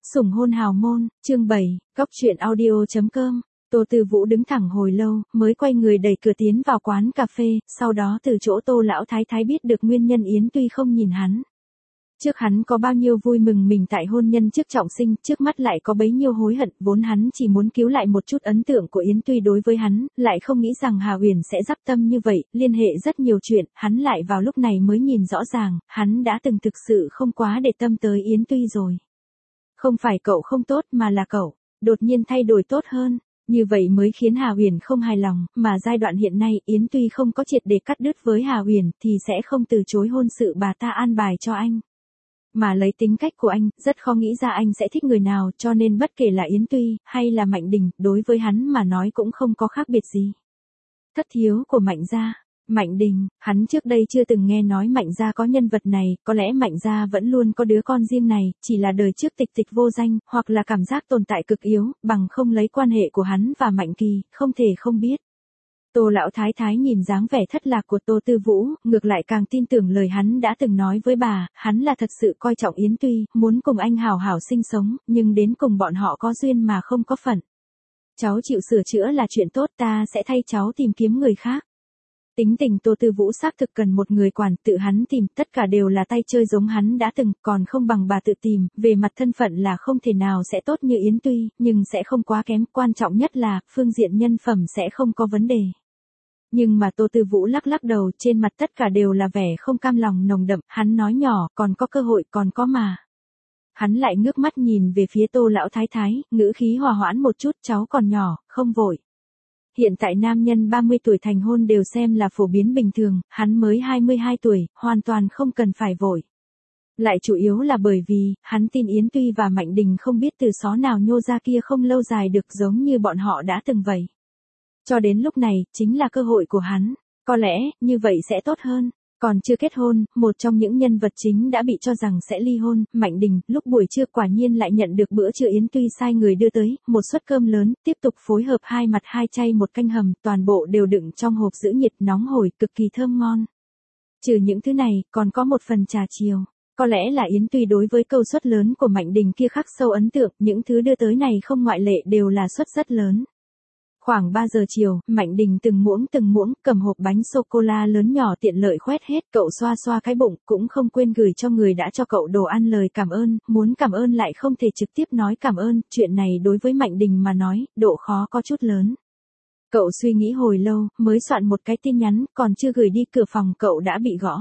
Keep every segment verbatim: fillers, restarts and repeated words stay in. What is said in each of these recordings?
Sủng hôn hào môn, chương bảy, góc truyện audio.com. Tô Tư Vũ đứng thẳng hồi lâu, mới quay người đẩy cửa tiến vào quán cà phê, sau đó từ chỗ Tô lão thái thái biết được nguyên nhân Yến Tuy không nhìn hắn. Trước hắn có bao nhiêu vui mừng mình tại hôn nhân trước trọng sinh, trước mắt lại có bấy nhiêu hối hận, vốn hắn chỉ muốn cứu lại một chút ấn tượng của Yến Tuy đối với hắn, lại không nghĩ rằng Hà Huyền sẽ dắp tâm như vậy, liên hệ rất nhiều chuyện, hắn lại vào lúc này mới nhìn rõ ràng, hắn đã từng thực sự không quá để tâm tới Yến Tuy rồi. Không phải cậu không tốt mà là cậu, đột nhiên thay đổi tốt hơn, như vậy mới khiến Hà Huyền không hài lòng, mà giai đoạn hiện nay Yến Tuy không có triệt để cắt đứt với Hà Huyền thì sẽ không từ chối hôn sự bà ta an bài cho anh. Mà lấy tính cách của anh, rất khó nghĩ ra anh sẽ thích người nào, cho nên bất kể là Yến Tuy, hay là Mạnh Đình, đối với hắn mà nói cũng không có khác biệt gì. Thất thiếu của Mạnh gia, Mạnh Đình, hắn trước đây chưa từng nghe nói Mạnh gia có nhân vật này, có lẽ Mạnh gia vẫn luôn có đứa con riêng này, chỉ là đời trước tịch tịch vô danh, hoặc là cảm giác tồn tại cực yếu, bằng không lấy quan hệ của hắn và Mạnh Kỳ, không thể không biết. Tô lão thái thái nhìn dáng vẻ thất lạc của Tô Tư Vũ, ngược lại càng tin tưởng lời hắn đã từng nói với bà, hắn là thật sự coi trọng Yến Tuy, muốn cùng anh hảo hảo sinh sống, nhưng đến cùng bọn họ có duyên mà không có phận. Cháu chịu sửa chữa là chuyện tốt, ta sẽ thay cháu tìm kiếm người khác. Tính tình Tô Tư Vũ xác thực cần một người quản, tự hắn tìm, tất cả đều là tay chơi giống hắn đã từng, còn không bằng bà tự tìm, về mặt thân phận là không thể nào sẽ tốt như Yến Tuy, nhưng sẽ không quá kém, quan trọng nhất là, phương diện nhân phẩm sẽ không có vấn đề. Nhưng mà Tô Tư Vũ lắc lắc đầu, trên mặt tất cả đều là vẻ không cam lòng nồng đậm, hắn nói nhỏ, còn có cơ hội, còn có mà. Hắn lại ngước mắt nhìn về phía Tô lão thái thái, ngữ khí hòa hoãn một chút, cháu còn nhỏ, không vội. Hiện tại nam nhân ba mươi tuổi thành hôn đều xem là phổ biến bình thường, hắn mới hai mươi hai tuổi, hoàn toàn không cần phải vội. Lại chủ yếu là bởi vì, hắn tin Yến Tuy và Mạnh Đình không biết từ xó nào nhô ra kia không lâu dài được giống như bọn họ đã từng vậy. Cho đến lúc này, chính là cơ hội của hắn, có lẽ, như vậy sẽ tốt hơn. Còn chưa kết hôn, một trong những nhân vật chính đã bị cho rằng sẽ ly hôn, Mạnh Đình, lúc buổi trưa quả nhiên lại nhận được bữa trưa Yến Tuy sai người đưa tới, một suất cơm lớn, tiếp tục phối hợp hai mặt hai chay một canh hầm, toàn bộ đều đựng trong hộp giữ nhiệt nóng hổi, cực kỳ thơm ngon. Trừ những thứ này, còn có một phần trà chiều. Có lẽ là Yến Tuy đối với câu suất lớn của Mạnh Đình kia khắc sâu ấn tượng, những thứ đưa tới này không ngoại lệ đều là suất rất lớn. Khoảng ba giờ chiều, Mạnh Đình từng muỗng từng muỗng cầm hộp bánh sô-cô-la lớn nhỏ tiện lợi khoét hết, cậu xoa xoa cái bụng, cũng không quên gửi cho người đã cho cậu đồ ăn lời cảm ơn, muốn cảm ơn lại không thể trực tiếp nói cảm ơn, chuyện này đối với Mạnh Đình mà nói, độ khó có chút lớn. Cậu suy nghĩ hồi lâu, mới soạn một cái tin nhắn, còn chưa gửi đi cửa phòng cậu đã bị gõ.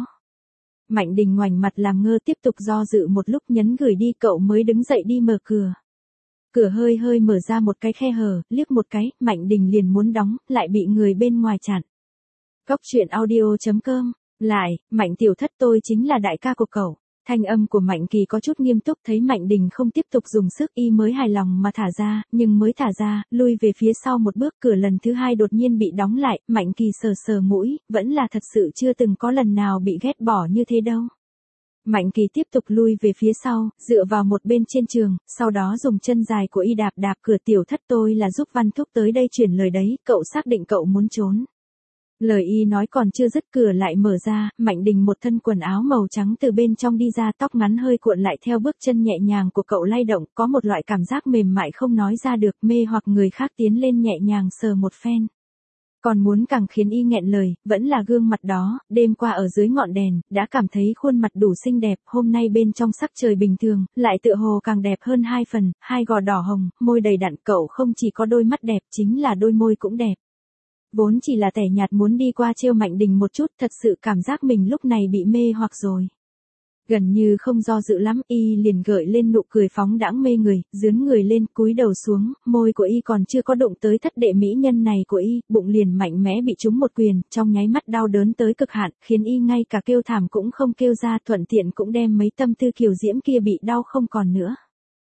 Mạnh Đình ngoảnh mặt làm ngơ tiếp tục do dự một lúc nhấn gửi đi cậu mới đứng dậy đi mở cửa. Cửa hơi hơi mở ra một cái khe hở, liếc một cái, Mạnh Đình liền muốn đóng, lại bị người bên ngoài chặn. Góc truyện audio.com, lại, Mạnh tiểu thất tôi chính là đại ca của cậu. Thanh âm của Mạnh Kỳ có chút nghiêm túc, thấy Mạnh Đình không tiếp tục dùng sức y mới hài lòng mà thả ra, nhưng mới thả ra, lui về phía sau một bước, cửa lần thứ hai đột nhiên bị đóng lại, Mạnh Kỳ sờ sờ mũi, vẫn là thật sự chưa từng có lần nào bị ghét bỏ như thế đâu. Mạnh Kỳ tiếp tục lui về phía sau, dựa vào một bên trên giường, sau đó dùng chân dài của y đạp đạp cửa. Tiểu thất tôi là giúp Văn Thúc tới đây chuyển lời đấy, cậu xác định cậu muốn trốn. Lời y nói còn chưa dứt cửa lại mở ra, Mạnh Đình một thân quần áo màu trắng từ bên trong đi ra, tóc ngắn hơi cuộn lại theo bước chân nhẹ nhàng của cậu lay động, có một loại cảm giác mềm mại không nói ra được, mê hoặc người khác tiến lên nhẹ nhàng sờ một phen. Còn muốn càng khiến y nghẹn lời, vẫn là gương mặt đó, đêm qua ở dưới ngọn đèn, đã cảm thấy khuôn mặt đủ xinh đẹp, hôm nay bên trong sắc trời bình thường, lại tựa hồ càng đẹp hơn hai phần, hai gò đỏ hồng, môi đầy đặn, cậu không chỉ có đôi mắt đẹp, chính là đôi môi cũng đẹp. Vốn chỉ là tẻ nhạt muốn đi qua trêu Mạnh Đình một chút, thật sự cảm giác mình lúc này bị mê hoặc rồi. Gần như không do dự lắm, y liền gợi lên nụ cười phóng đãng mê người, dướn người lên, cúi đầu xuống, môi của y còn chưa có đụng tới thất đệ mỹ nhân này của y, bụng liền mạnh mẽ bị trúng một quyền, trong nháy mắt đau đớn tới cực hạn, khiến y ngay cả kêu thảm cũng không kêu ra, thuận tiện cũng đem mấy tâm tư kiều diễm kia bị đau không còn nữa.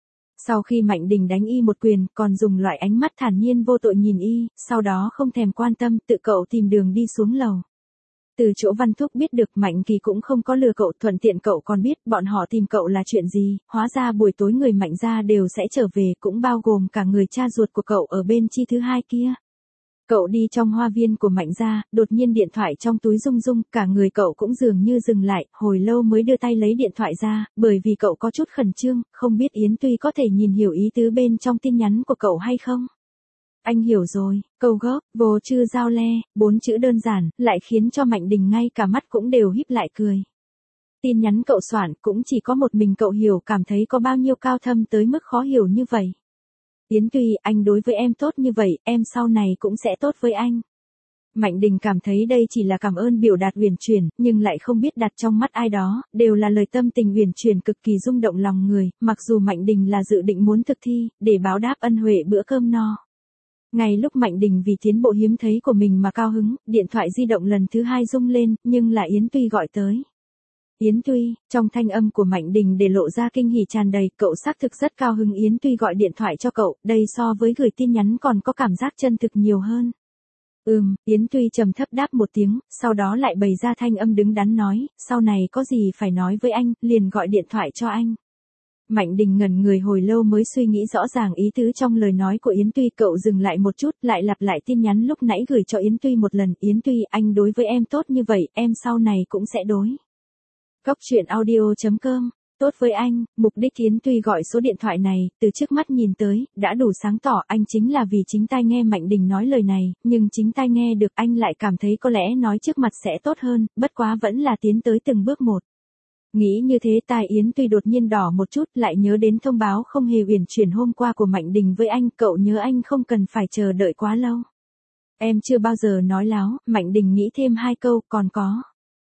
Sau khi Mạnh Đình đánh y một quyền, còn dùng loại ánh mắt thản nhiên vô tội nhìn y, sau đó không thèm quan tâm, tự cậu tìm đường đi xuống lầu. Từ chỗ Văn Thúc biết được Mạnh Kỳ cũng không có lừa cậu, thuận tiện cậu còn biết bọn họ tìm cậu là chuyện gì, hóa ra buổi tối người Mạnh gia đều sẽ trở về, cũng bao gồm cả người cha ruột của cậu ở bên chi thứ hai kia. Cậu đi trong hoa viên của Mạnh gia, đột nhiên điện thoại trong túi rung rung, cả người cậu cũng dường như dừng lại, hồi lâu mới đưa tay lấy điện thoại ra, bởi vì cậu có chút khẩn trương, không biết Yến Tuy có thể nhìn hiểu ý tứ bên trong tin nhắn của cậu hay không. Anh hiểu rồi, câu gốc, vô chư giao le, bốn chữ đơn giản, lại khiến cho Mạnh Đình ngay cả mắt cũng đều híp lại cười. Tin nhắn cậu soạn cũng chỉ có một mình cậu hiểu, cảm thấy có bao nhiêu cao thâm tới mức khó hiểu như vậy. Yến Tuy, anh đối với em tốt như vậy, em sau này cũng sẽ tốt với anh. Mạnh Đình cảm thấy đây chỉ là cảm ơn biểu đạt uyển chuyển, nhưng lại không biết đặt trong mắt ai đó, đều là lời tâm tình uyển chuyển cực kỳ rung động lòng người, mặc dù Mạnh Đình là dự định muốn thực thi, để báo đáp ân huệ bữa cơm no. Ngay lúc Mạnh Đình vì tiến bộ hiếm thấy của mình mà cao hứng, điện thoại di động lần thứ hai rung lên, nhưng là Yến Tuy gọi tới. Yến Tuy, trong thanh âm của Mạnh Đình để lộ ra kinh hỉ tràn đầy, cậu xác thực rất cao hứng. Yến Tuy gọi điện thoại cho cậu, đây so với gửi tin nhắn còn có cảm giác chân thực nhiều hơn. Ừm, Yến Tuy trầm thấp đáp một tiếng, sau đó lại bày ra thanh âm đứng đắn nói, sau này có gì phải nói với anh, liền gọi điện thoại cho anh. Mạnh Đình ngẩn người hồi lâu mới suy nghĩ rõ ràng ý tứ trong lời nói của Yến Tuy, cậu dừng lại một chút, lại lặp lại tin nhắn lúc nãy gửi cho Yến Tuy một lần, Yến Tuy, anh đối với em tốt như vậy, em sau này cũng sẽ đối. Góc truyện audio chấm com, tốt với anh, mục đích Yến Tuy gọi số điện thoại này, từ trước mắt nhìn tới, đã đủ sáng tỏ, anh chính là vì chính tai nghe Mạnh Đình nói lời này, nhưng chính tai nghe được anh lại cảm thấy có lẽ nói trước mặt sẽ tốt hơn, bất quá vẫn là tiến tới từng bước một. Nghĩ như thế tai Yến Tuy đột nhiên đỏ một chút, lại nhớ đến thông báo không hề uyển chuyển hôm qua của Mạnh Đình với anh, cậu nhớ anh không cần phải chờ đợi quá lâu. Em chưa bao giờ nói láo, Mạnh Đình nghĩ thêm hai câu, còn có.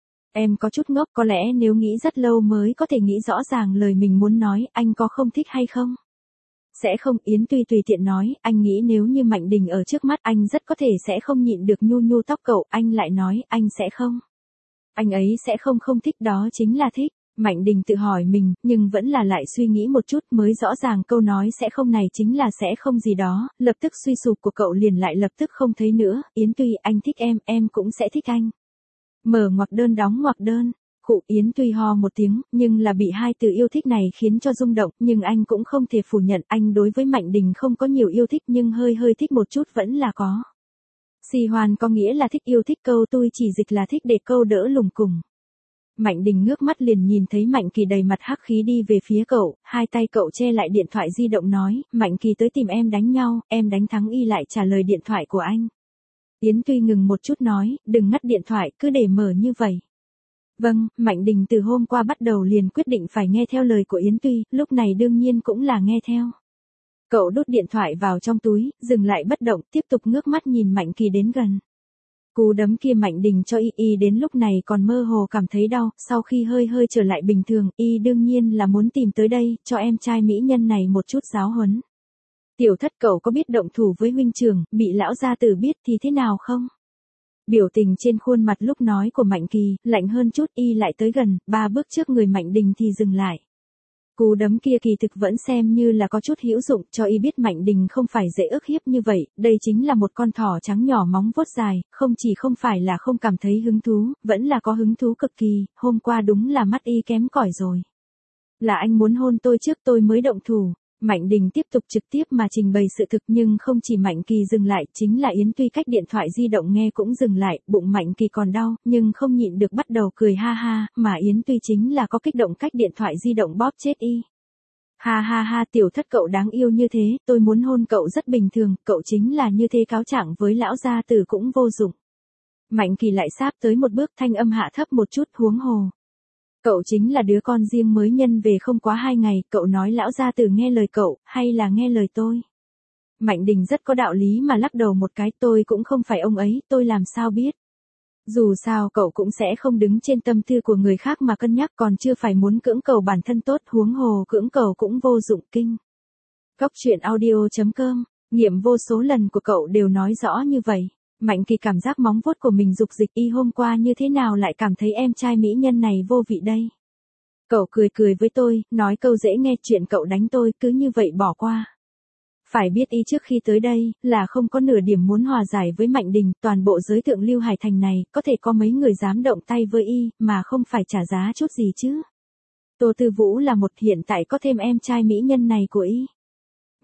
Em có chút ngốc, có lẽ nếu nghĩ rất lâu mới có thể nghĩ rõ ràng lời mình muốn nói, anh có không thích hay không? Sẽ không, Yến Tuy tùy tiện nói, anh nghĩ nếu như Mạnh Đình ở trước mắt anh rất có thể sẽ không nhịn được nhu nhu tóc cậu, anh lại nói, anh sẽ không. Anh ấy sẽ không không thích, đó chính là thích. Mạnh Đình tự hỏi mình, nhưng vẫn là lại suy nghĩ một chút mới rõ ràng câu nói sẽ không này chính là sẽ không gì đó, lập tức suy sụp của cậu liền lại lập tức không thấy nữa, Yến Tuy, anh thích em, em cũng sẽ thích anh. Mở ngoặc đơn đóng ngoặc đơn, khụ Yến Tuy ho một tiếng, nhưng là bị hai từ yêu thích này khiến cho rung động, nhưng anh cũng không thể phủ nhận anh đối với Mạnh Đình không có nhiều yêu thích nhưng hơi hơi thích một chút vẫn là có. Xì hoàn có nghĩa là thích, yêu thích, câu tôi chỉ dịch là thích để câu đỡ lùng cùng. Mạnh Đình ngước mắt liền nhìn thấy Mạnh Kỳ đầy mặt hắc khí đi về phía cậu, hai tay cậu che lại điện thoại di động nói, Mạnh Kỳ tới tìm em đánh nhau, em đánh thắng y lại trả lời điện thoại của anh. Yến Tuy ngừng một chút nói, đừng ngắt điện thoại, cứ để mở như vậy. Vâng, Mạnh Đình từ hôm qua bắt đầu liền quyết định phải nghe theo lời của Yến Tuy, lúc này đương nhiên cũng là nghe theo. Cậu đút điện thoại vào trong túi, dừng lại bất động, tiếp tục ngước mắt nhìn Mạnh Kỳ đến gần. Cú đấm kia Mạnh Đình cho y y đến lúc này còn mơ hồ cảm thấy đau, sau khi hơi hơi trở lại bình thường, y đương nhiên là muốn tìm tới đây, cho em trai mỹ nhân này một chút giáo huấn. Tiểu Thất, cậu có biết động thủ với huynh trưởng, bị lão gia tử biết thì thế nào không? Biểu tình trên khuôn mặt lúc nói của Mạnh Kỳ, lạnh hơn chút, y lại tới gần, ba bước trước người Mạnh Đình thì dừng lại. Cú đấm kia kỳ thực vẫn xem như là có chút hữu dụng, cho y biết Mạnh Đình không phải dễ ức hiếp như vậy, đây chính là một con thỏ trắng nhỏ móng vuốt dài, không chỉ không phải là không cảm thấy hứng thú, vẫn là có hứng thú cực kỳ, hôm qua đúng là mắt y kém cỏi rồi. Là anh muốn hôn tôi trước tôi mới động thủ. Mạnh Đình tiếp tục trực tiếp mà trình bày sự thực, nhưng không chỉ Mạnh Kỳ dừng lại, chính là Yến Tuy cách điện thoại di động nghe cũng dừng lại, bụng Mạnh Kỳ còn đau, nhưng không nhịn được bắt đầu cười ha ha, mà Yến Tuy chính là có kích động cách điện thoại di động bóp chết y. Ha ha ha, Tiểu Thất cậu đáng yêu như thế, tôi muốn hôn cậu rất bình thường, cậu chính là như thế, cáo trạng với lão gia tử cũng vô dụng. Mạnh Kỳ lại sáp tới một bước, thanh âm hạ thấp một chút, huống hồ. Cậu chính là đứa con riêng mới nhân về không quá hai ngày, cậu nói lão gia tử nghe lời cậu, hay là nghe lời tôi? Mạnh Đình rất có đạo lý mà lắc đầu một cái, tôi cũng không phải ông ấy, tôi làm sao biết? Dù sao cậu cũng sẽ không đứng trên tâm tư của người khác mà cân nhắc, còn chưa phải muốn cưỡng cầu bản thân tốt, huống hồ cưỡng cầu cũng vô dụng kinh. Góc truyện audio chấm com, nghiệm vô số lần của cậu đều nói rõ như vậy. Mạnh Kỳ cảm giác móng vuốt của mình dục dịch, y hôm qua như thế nào lại cảm thấy em trai mỹ nhân này vô vị đây. Cậu cười cười với tôi, nói câu dễ nghe, chuyện cậu đánh tôi cứ như vậy bỏ qua. Phải biết y trước khi tới đây, là không có nửa điểm muốn hòa giải với Mạnh Đình, toàn bộ giới thượng lưu Hải Thành này, có thể có mấy người dám động tay với y, mà không phải trả giá chút gì chứ. Tô Tư Vũ là một, hiện tại có thêm em trai mỹ nhân này của y.